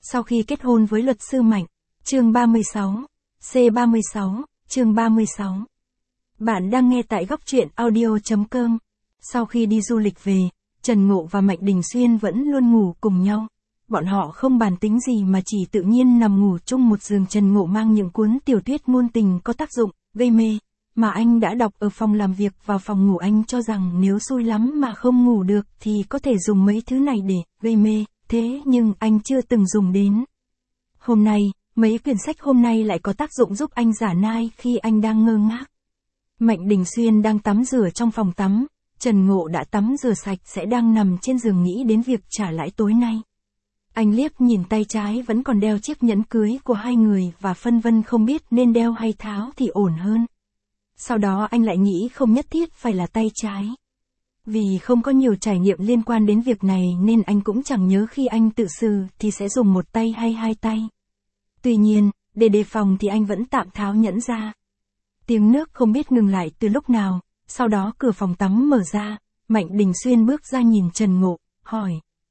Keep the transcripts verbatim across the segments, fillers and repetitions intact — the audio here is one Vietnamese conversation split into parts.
Sau khi kết hôn với luật sư Mạnh, chương ba mươi sáu, C ba mươi sáu, chương ba mươi sáu. Bạn đang nghe tại góc truyện audio chấm com. Sau khi đi du lịch về, Trần Ngộ và Mạnh Đình Xuyên vẫn luôn ngủ cùng nhau. Bọn họ không bàn tính gì mà chỉ tự nhiên nằm ngủ chung một giường. Trần Ngộ mang những cuốn tiểu thuyết ngôn tình có tác dụng, gây mê, mà anh đã đọc ở phòng làm việc vào phòng ngủ. Anh cho rằng nếu xui lắm mà không ngủ được thì có thể dùng mấy thứ này để gây mê, thế nhưng anh chưa từng dùng đến. Hôm nay, mấy quyển sách hôm nay lại có tác dụng giúp anh giả nai khi anh đang ngơ ngác. Mạnh Đình Xuyên đang tắm rửa trong phòng tắm, Trần Ngộ đã tắm rửa sạch sẽ đang nằm trên giường nghĩ đến việc trả lãi tối nay. Anh liếc nhìn tay trái vẫn còn đeo chiếc nhẫn cưới của hai người và phân vân không biết nên đeo hay tháo thì ổn hơn. Sau đó anh lại nghĩ không nhất thiết phải là tay trái. Vì không có nhiều trải nghiệm liên quan đến việc này nên anh cũng chẳng nhớ khi anh tự xử thì sẽ dùng một tay hay hai tay. Tuy nhiên, để đề phòng thì anh vẫn tạm tháo nhẫn ra. Tiếng nước không biết ngừng lại từ lúc nào, sau đó cửa phòng tắm mở ra, Mạnh Đình Xuyên bước ra nhìn Trần Ngộ, hỏi.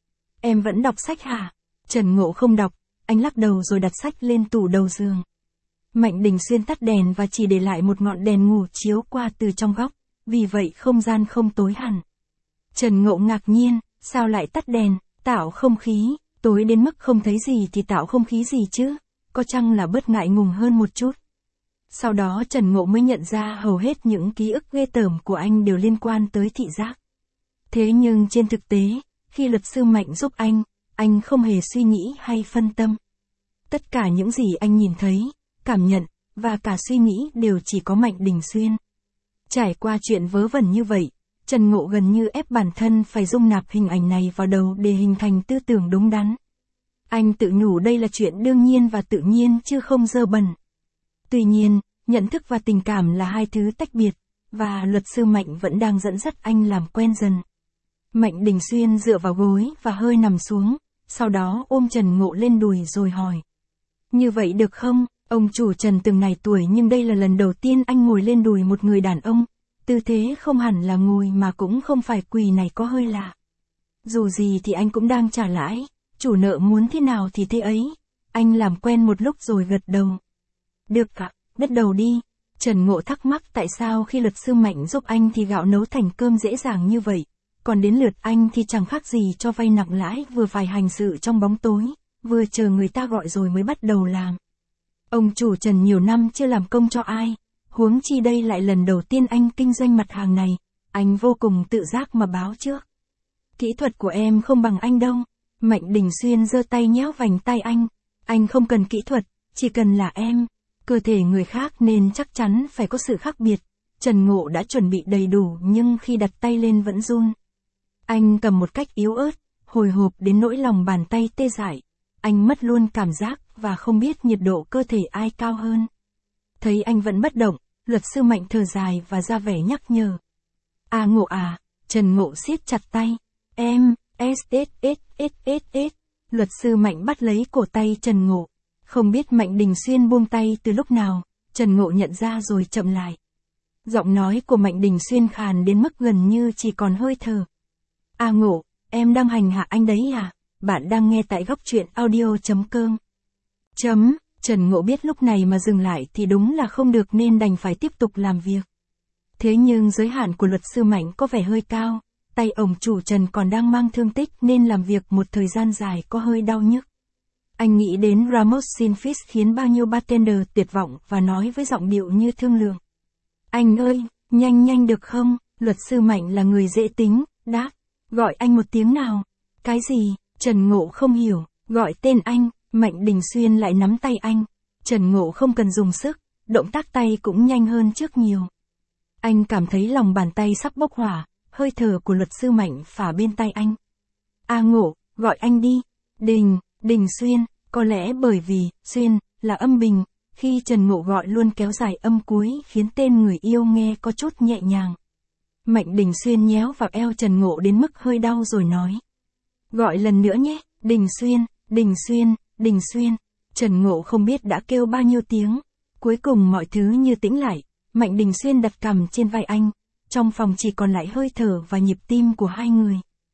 Em vẫn đọc sách hả? Trần Ngộ không đọc, anh lắc đầu rồi đặt sách lên tủ đầu giường. Mạnh Đình Xuyên tắt đèn và chỉ để lại một ngọn đèn ngủ chiếu qua từ trong góc, vì vậy không gian không tối hẳn. Trần Ngộ ngạc nhiên, sao lại tắt đèn, tạo không khí, tối đến mức không thấy gì thì tạo không khí gì chứ, có chăng là bớt ngại ngùng hơn một chút. Sau đó Trần Ngộ mới nhận ra hầu hết những ký ức ghê tởm của anh đều liên quan tới thị giác. Thế nhưng trên thực tế, khi luật sư Mạnh giúp anh, anh không hề suy nghĩ hay phân tâm. Tất cả những gì anh nhìn thấy, cảm nhận, và cả suy nghĩ đều chỉ có Mạnh Đình Xuyên. Trải qua chuyện vớ vẩn như vậy, Trần Ngộ gần như ép bản thân phải dung nạp hình ảnh này vào đầu để hình thành tư tưởng đúng đắn. Anh tự nhủ đây là chuyện đương nhiên và tự nhiên chứ không dơ bẩn. Tuy nhiên, nhận thức và tình cảm là hai thứ tách biệt, và luật sư Mạnh vẫn đang dẫn dắt anh làm quen dần. Mạnh Đình Xuyên dựa vào gối và hơi nằm xuống, sau đó ôm Trần Ngộ lên đùi rồi hỏi. Như vậy được không? Ông chủ Trần từng này tuổi nhưng đây là lần đầu tiên anh ngồi lên đùi một người đàn ông. Tư thế không hẳn là ngồi mà cũng không phải quỳ này có hơi lạ. Dù gì thì anh cũng đang trả lãi, chủ nợ muốn thế nào thì thế ấy. Anh làm quen một lúc rồi gật đầu. Được ạ, bắt đầu đi. Trần Ngộ thắc mắc tại sao khi luật sư Mạnh giúp anh thì gạo nấu thành cơm dễ dàng như vậy, còn đến lượt anh thì chẳng khác gì cho vay nặng lãi, vừa phải hành sự trong bóng tối, vừa chờ người ta gọi rồi mới bắt đầu làm. Ông chủ Trần nhiều năm chưa làm công cho ai, huống chi đây lại lần đầu tiên anh kinh doanh mặt hàng này, anh vô cùng tự giác mà báo trước. Kỹ thuật của em không bằng anh đâu. Mạnh Đình Xuyên giơ tay nhéo vành tay anh. Anh không cần kỹ thuật, chỉ cần là em. Cơ thể người khác nên chắc chắn phải có sự khác biệt. Trần Ngộ đã chuẩn bị đầy đủ nhưng khi đặt tay lên vẫn run. Anh cầm một cách yếu ớt, hồi hộp đến nỗi lòng bàn tay tê dại. Anh mất luôn cảm giác và không biết nhiệt độ cơ thể ai cao hơn. Thấy anh vẫn bất động, luật sư Mạnh thở dài và ra vẻ nhắc nhở. À Ngộ à, Trần Ngộ siết chặt tay. Em, s s s s s s. Luật sư Mạnh bắt lấy cổ tay Trần Ngộ. Không biết Mạnh Đình Xuyên buông tay từ lúc nào, Trần Ngộ nhận ra rồi chậm lại. Giọng nói của Mạnh Đình Xuyên khàn đến mức gần như chỉ còn hơi thở. À Ngộ, em đang hành hạ anh đấy à? Bạn đang nghe tại góc truyện audio chấm com. Chấm, Trần Ngộ biết lúc này mà dừng lại thì đúng là không được nên đành phải tiếp tục làm việc. Thế nhưng giới hạn của luật sư Mạnh có vẻ hơi cao, tay ông chủ Trần còn đang mang thương tích nên làm việc một thời gian dài có hơi đau nhức. Anh nghĩ đến Ramos Sinfish khiến bao nhiêu bartender tuyệt vọng và nói với giọng điệu như thương lượng. Anh ơi, nhanh nhanh được không? Luật sư Mạnh là người dễ tính, đáp. Gọi anh một tiếng nào. Cái gì? Trần Ngộ không hiểu. Gọi tên anh. Mạnh Đình Xuyên lại nắm tay anh. Trần Ngộ không cần dùng sức, động tác tay cũng nhanh hơn trước nhiều. Anh cảm thấy lòng bàn tay sắp bốc hỏa, hơi thở của luật sư Mạnh phả bên tay anh. À Ngộ, gọi anh đi. Đình, Đình Xuyên, có lẽ bởi vì, Xuyên, là âm bình, khi Trần Ngộ gọi luôn kéo dài âm cuối khiến tên người yêu nghe có chút nhẹ nhàng. Mạnh Đình Xuyên nhéo vào eo Trần Ngộ đến mức hơi đau rồi nói. Gọi lần nữa nhé, Đình Xuyên, Đình Xuyên, Đình Xuyên. Trần Ngộ không biết đã kêu bao nhiêu tiếng. Cuối cùng mọi thứ như tĩnh lại, Mạnh Đình Xuyên đặt cằm trên vai anh. Trong phòng chỉ còn lại hơi thở và nhịp tim của hai người.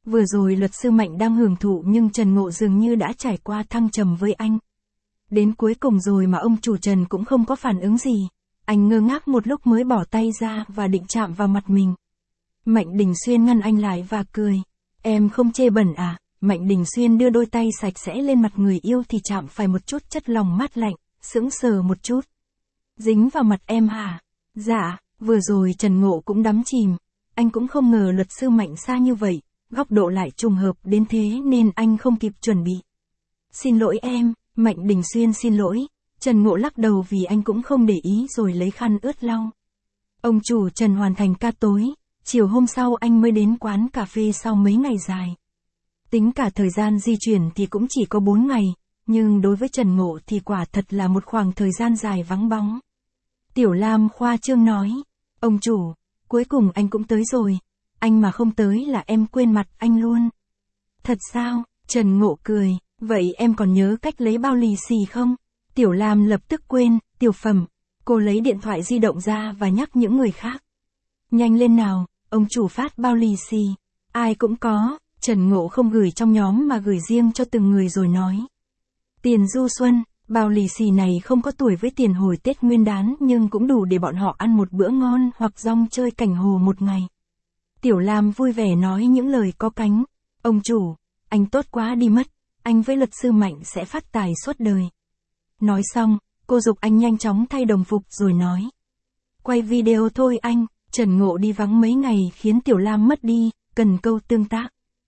Vừa rồi luật sư Mạnh đang hưởng thụ nhưng Trần Ngộ dường như đã trải qua thăng trầm với anh. Đến cuối cùng rồi mà ông chủ Trần cũng không có phản ứng gì. Anh ngơ ngác một lúc mới bỏ tay ra và định chạm vào mặt mình. Mạnh Đình Xuyên ngăn anh lại và cười. Em không chê bẩn à? Mạnh Đình Xuyên đưa đôi tay sạch sẽ lên mặt người yêu thì chạm phải một chút chất lòng mát lạnh, sững sờ một chút. Dính vào mặt em hả? Dạ, vừa rồi Trần Ngộ cũng đắm chìm. Anh cũng không ngờ luật sư Mạnh xa như vậy, góc độ lại trùng hợp đến thế nên anh không kịp chuẩn bị. Xin lỗi em, Mạnh Đình Xuyên xin lỗi. Trần Ngộ lắc đầu vì anh cũng không để ý rồi lấy khăn ướt lau. Ông chủ Trần hoàn thành ca tối, chiều hôm sau anh mới đến quán cà phê sau mấy ngày dài. Tính cả thời gian di chuyển thì cũng chỉ có bốn ngày, nhưng đối với Trần Ngộ thì quả thật là một khoảng thời gian dài vắng bóng. Tiểu Lam khoa trương nói, ông chủ, cuối cùng anh cũng tới rồi, anh mà không tới là em quên mặt anh luôn. Thật sao? Trần Ngộ cười, vậy em còn nhớ cách lấy bao lì xì không? Tiểu Lam lập tức quên, Tiểu Phẩm, cô lấy điện thoại di động ra và nhắc những người khác. Nhanh lên nào, ông chủ phát bao lì xì, ai cũng có. Trần Ngộ không gửi trong nhóm mà gửi riêng cho từng người rồi nói. Tiền du xuân, bao lì xì này không có tuổi với tiền hồi Tết Nguyên đán nhưng cũng đủ để bọn họ ăn một bữa ngon hoặc rong chơi cảnh hồ một ngày. Tiểu Lam vui vẻ nói những lời có cánh. Ông chủ, anh tốt quá đi mất, anh với luật sư Mạnh sẽ phát tài suốt đời. Nói xong, cô giục anh nhanh chóng thay đồng phục rồi nói. Quay video thôi anh, Trần Ngộ đi vắng mấy ngày khiến Tiểu Lam mất đi, cần câu tương tác.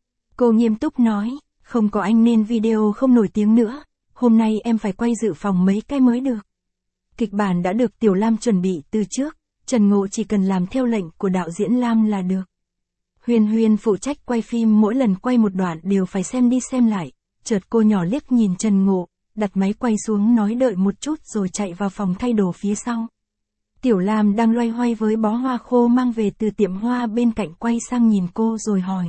Cô nghiêm túc nói, không có anh nên video không nổi tiếng nữa, hôm nay em phải quay dự phòng mấy cái mới được. Kịch bản đã được Tiểu Lam chuẩn bị từ trước, Trần Ngộ chỉ cần làm theo lệnh của đạo diễn Lam là được. Huyền Huyền phụ trách quay phim mỗi lần quay một đoạn đều phải xem đi xem lại, chợt cô nhỏ liếc nhìn Trần Ngộ, đặt máy quay xuống nói đợi một chút rồi chạy vào phòng thay đồ phía sau. Tiểu Lam đang loay hoay với bó hoa khô mang về từ tiệm hoa bên cạnh quay sang nhìn cô rồi hỏi.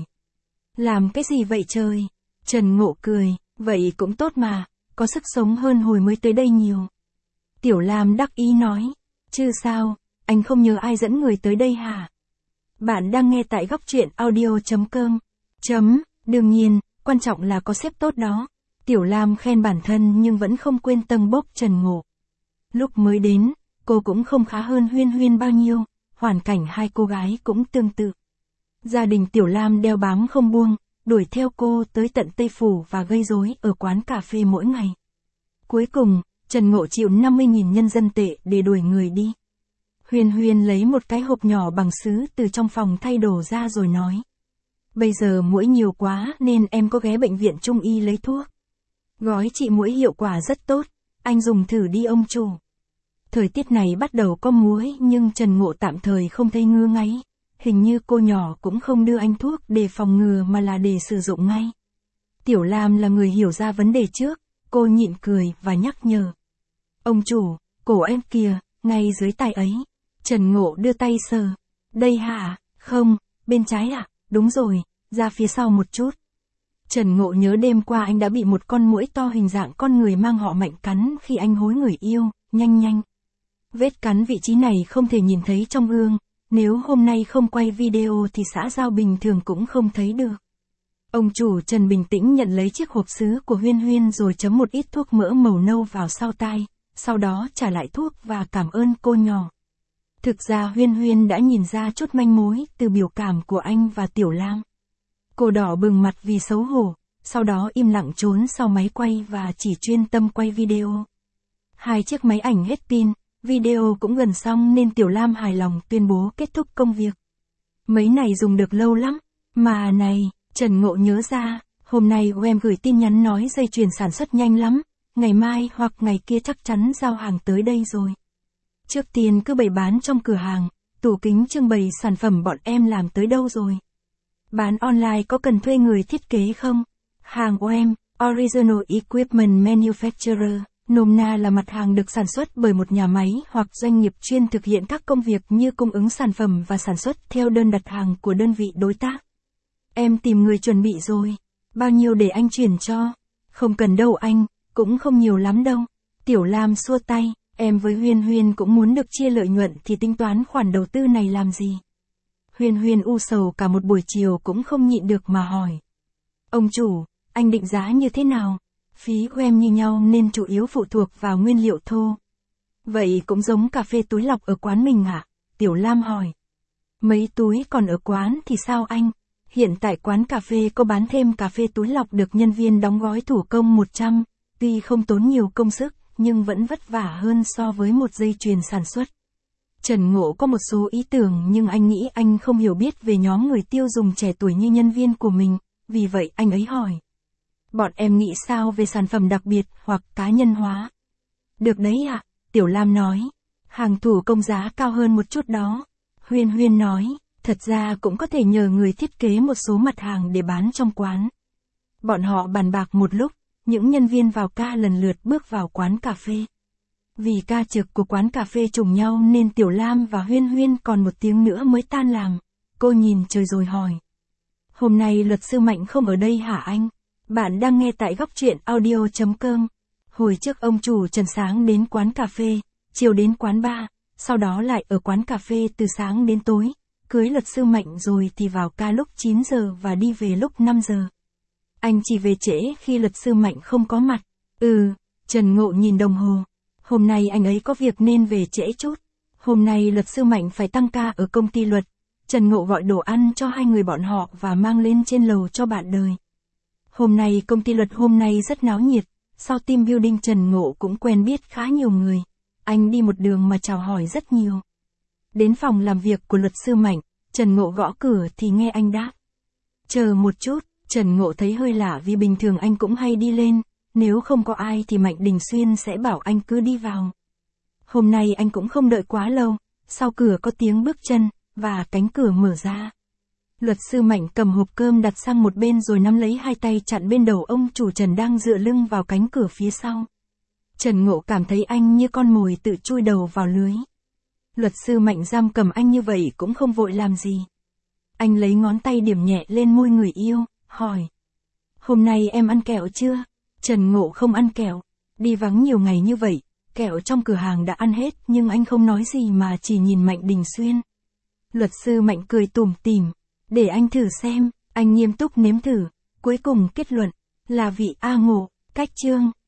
Làm cái gì vậy trời? Trần Ngộ cười, vậy cũng tốt mà, có sức sống hơn hồi mới tới đây nhiều. Tiểu Lam đắc ý nói, chứ sao, anh không nhớ ai dẫn người tới đây hả? Bạn đang nghe tại góc truyện audio chấm com. Chấm, đương nhiên, quan trọng là có sếp tốt đó. Tiểu Lam khen bản thân nhưng vẫn không quên tâng bốc Trần Ngộ. Lúc mới đến, cô cũng không khá hơn Huyên Huyên bao nhiêu, hoàn cảnh hai cô gái cũng tương tự. Gia đình Tiểu Lam đeo bám không buông, đuổi theo cô tới tận Tây Phủ và gây rối ở quán cà phê mỗi ngày. Cuối cùng, Trần Ngộ chịu năm mươi nghìn nhân dân tệ để đuổi người đi. Huyền Huyền lấy một cái hộp nhỏ bằng sứ từ trong phòng thay đồ ra rồi nói. Bây giờ muỗi nhiều quá nên em có ghé bệnh viện Trung y lấy thuốc. Gói trị muỗi hiệu quả rất tốt, anh dùng thử đi ông chủ. Thời tiết này bắt đầu có muỗi nhưng Trần Ngộ tạm thời không thấy ngứa ngáy. Hình như cô nhỏ cũng không đưa anh thuốc để phòng ngừa mà là để sử dụng ngay. Tiểu Lam là người hiểu ra vấn đề trước, cô nhịn cười và nhắc nhở. Ông chủ, cổ em kìa, ngay dưới tay ấy. Trần Ngộ đưa tay sờ. Đây hả? Không, bên trái ạ, à? Đúng rồi, ra phía sau một chút. Trần Ngộ nhớ đêm qua anh đã bị một con muỗi to hình dạng con người mang họ Mạnh cắn khi anh hối người yêu, nhanh nhanh. Vết cắn vị trí này không thể nhìn thấy trong gương. Nếu hôm nay không quay video thì xã giao bình thường cũng không thấy được. Ông chủ Trần bình tĩnh nhận lấy chiếc hộp sứ của Huyên Huyên rồi chấm một ít thuốc mỡ màu nâu vào sau tai, sau đó trả lại thuốc và cảm ơn cô nhỏ. Thực ra Huyên Huyên đã nhìn ra chút manh mối từ biểu cảm của anh và Tiểu Lam. Cô đỏ bừng mặt vì xấu hổ, sau đó im lặng trốn sau máy quay và chỉ chuyên tâm quay video. Hai chiếc máy ảnh hết pin. Video cũng gần xong nên Tiểu Lam hài lòng tuyên bố kết thúc công việc. Mấy này dùng được lâu lắm. Mà này, Trần Ngộ nhớ ra, hôm nay em gửi tin nhắn nói dây chuyền sản xuất nhanh lắm, ngày mai hoặc ngày kia chắc chắn giao hàng tới đây rồi. Trước tiên cứ bày bán trong cửa hàng, tủ kính trưng bày sản phẩm bọn em làm tới đâu rồi. Bán online có cần thuê người thiết kế không? Hàng của em, Original Equipment Manufacturer. Nôm na là mặt hàng được sản xuất bởi một nhà máy hoặc doanh nghiệp chuyên thực hiện các công việc như cung ứng sản phẩm và sản xuất theo đơn đặt hàng của đơn vị đối tác. Em tìm người chuẩn bị rồi. Bao nhiêu để anh chuyển cho? Không cần đâu anh, cũng không nhiều lắm đâu. Tiểu Lam xua tay, em với Huyên Huyên cũng muốn được chia lợi nhuận thì tính toán khoản đầu tư này làm gì. Huyên Huyên u sầu cả một buổi chiều cũng không nhịn được mà hỏi. Ông chủ, anh định giá như thế nào? Phí của em như nhau nên chủ yếu phụ thuộc vào nguyên liệu thô. Vậy cũng giống cà phê túi lọc ở quán mình ạ? Tiểu Lam hỏi. Mấy túi còn ở quán thì sao anh? Hiện tại quán cà phê có bán thêm cà phê túi lọc được nhân viên đóng gói thủ công một trăm, tuy không tốn nhiều công sức, nhưng vẫn vất vả hơn so với một dây chuyền sản xuất. Trần Ngộ có một số ý tưởng nhưng anh nghĩ anh không hiểu biết về nhóm người tiêu dùng trẻ tuổi như nhân viên của mình, vì vậy anh ấy hỏi. Bọn em nghĩ sao về sản phẩm đặc biệt hoặc cá nhân hóa? Được đấy ạ, Tiểu Lam nói. Hàng thủ công giá cao hơn một chút đó. Huyên Huyên nói, thật ra cũng có thể nhờ người thiết kế một số mặt hàng để bán trong quán. Bọn họ bàn bạc một lúc, những nhân viên vào ca lần lượt bước vào quán cà phê. Vì ca trực của quán cà phê trùng nhau nên Tiểu Lam và Huyên Huyên còn một tiếng nữa mới tan làm. Cô nhìn trời rồi hỏi. Hôm nay luật sư Mạnh không ở đây hả anh? Bạn đang nghe tại góc truyện audio chấm com. Hồi trước ông chủ Trần sáng đến quán cà phê, chiều đến quán bar, sau đó lại ở quán cà phê từ sáng đến tối. Cưới luật sư Mạnh rồi thì vào ca lúc chín giờ và đi về lúc năm giờ. Anh chỉ về trễ khi luật sư Mạnh không có mặt. Ừ, Trần Ngộ nhìn đồng hồ. Hôm nay anh ấy có việc nên về trễ chút. Hôm nay luật sư Mạnh phải tăng ca ở công ty luật. Trần Ngộ gọi đồ ăn cho hai người bọn họ và mang lên trên lầu cho bạn đời. Hôm nay công ty luật hôm nay rất náo nhiệt. Sau team building Trần Ngộ cũng quen biết khá nhiều người. Anh đi một đường mà chào hỏi rất nhiều. Đến phòng làm việc của luật sư Mạnh, Trần Ngộ gõ cửa thì nghe anh đáp. Chờ một chút, Trần Ngộ thấy hơi lạ vì bình thường anh cũng hay đi lên. Nếu không có ai thì Mạnh Đình Xuyên sẽ bảo anh cứ đi vào. Hôm nay anh cũng không đợi quá lâu, sau cửa có tiếng bước chân, và cánh cửa mở ra. Luật sư Mạnh cầm hộp cơm đặt sang một bên rồi nắm lấy hai tay chặn bên đầu ông chủ Trần đang dựa lưng vào cánh cửa phía sau. Trần Ngộ cảm thấy anh như con mồi tự chui đầu vào lưới. Luật sư Mạnh giam cầm anh như vậy cũng không vội làm gì. Anh lấy ngón tay điểm nhẹ lên môi người yêu, hỏi. Hôm nay em ăn kẹo chưa? Trần Ngộ không ăn kẹo. Đi vắng nhiều ngày như vậy, kẹo trong cửa hàng đã ăn hết nhưng anh không nói gì mà chỉ nhìn Mạnh Đình Xuyên. Luật sư Mạnh cười tủm tỉm. Để anh thử xem, anh nghiêm túc nếm thử. Cuối cùng kết luận, là vị A Ngộ, cách chương.